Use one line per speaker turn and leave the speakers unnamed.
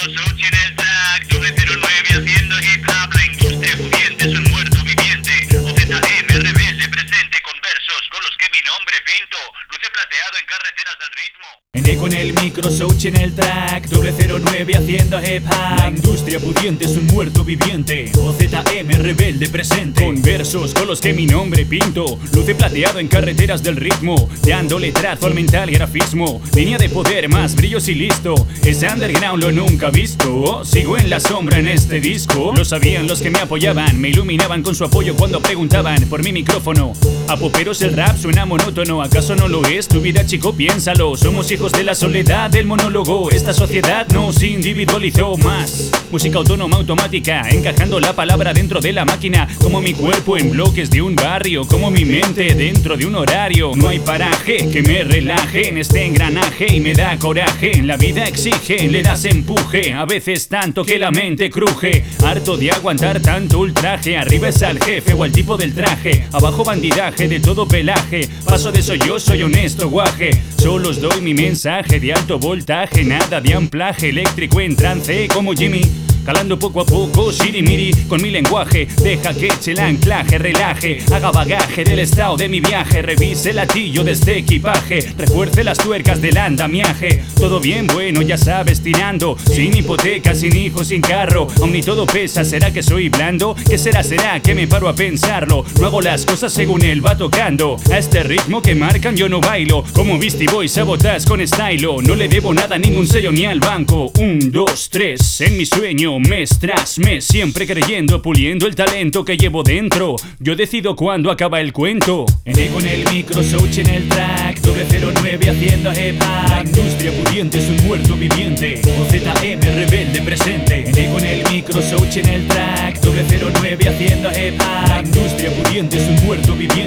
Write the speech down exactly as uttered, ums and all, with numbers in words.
Sochi en el track, doble cero nueve haciendo hip hop. La industria pudiente es un muerto viviente. O Z M rebelde presente con versos con los que mi nombre pinto. Luce plateado en carreteras del ritmo.
Ene con el micro, Sochi en el track, doble cero nueve haciendo hip hop. La industria pudiente es un muerto viviente. O Z M rebelde presente con versos con los que mi nombre pinto. Luce plateado en carreteras del ritmo, dándole trazo al mental grafismo. Línea de poder, más brillos y listo. Ese underground lo nunca visto. Sigo en la sombra en este disco. Lo sabían los que me apoyaban, me iluminaban con su apoyo cuando preguntaban por mi micrófono. A poperos el rap suena monótono, ¿acaso no lo es? Tu vida, chico, piénsalo. Somos hijos de la soledad del monólogo. Esta sociedad nos individualizó más. Música autónoma automática, encajando la palabra dentro de la máquina. Como mi cuerpo en bloques de un barrio, como mi mente dentro de un horario. No hay paraje que me relaje en este engranaje y me da coraje. La vida exige, le das empuje, a veces tanto que la mente cruje. Harto de aguantar tanto ultraje. Arriba es al jefe o al tipo del traje, abajo bandidaje de todo pelaje. Paso de eso, yo soy honesto guaje. Solo os doy mi mensaje de alto voltaje, nada de amplaje eléctrico en trance como Jimmy. Calando poco a poco, shirimiri, con mi lenguaje. Deja que eche el anclaje, relaje, haga bagaje del estado de mi viaje. Revise el latillo de este equipaje, refuerce las tuercas del andamiaje. Todo bien, bueno, ya sabes, tirando. Sin hipoteca, sin hijos, sin carro. Aún ni todo pesa, ¿será que soy blando? ¿Qué será, será que me paro a pensarlo? No hago las cosas según él va tocando. A este ritmo que marcan yo no bailo. Como Beastie Boy, sabotas con stylo. No le debo nada, ningún sello ni al banco. Un, dos, tres, en mi sueño. Mes tras mes, siempre creyendo, puliendo el talento que llevo dentro. Yo decido cuándo acaba el cuento. Ene con el micro, Sochi en el track, doble cero nueve haciendo hip hop. La industria pudiente es un muerto viviente. O Z M rebelde presente. Ene con el micro, Sochi en el track, doble cero nueve haciendo hip hop. La industria pudiente es un muerto viviente.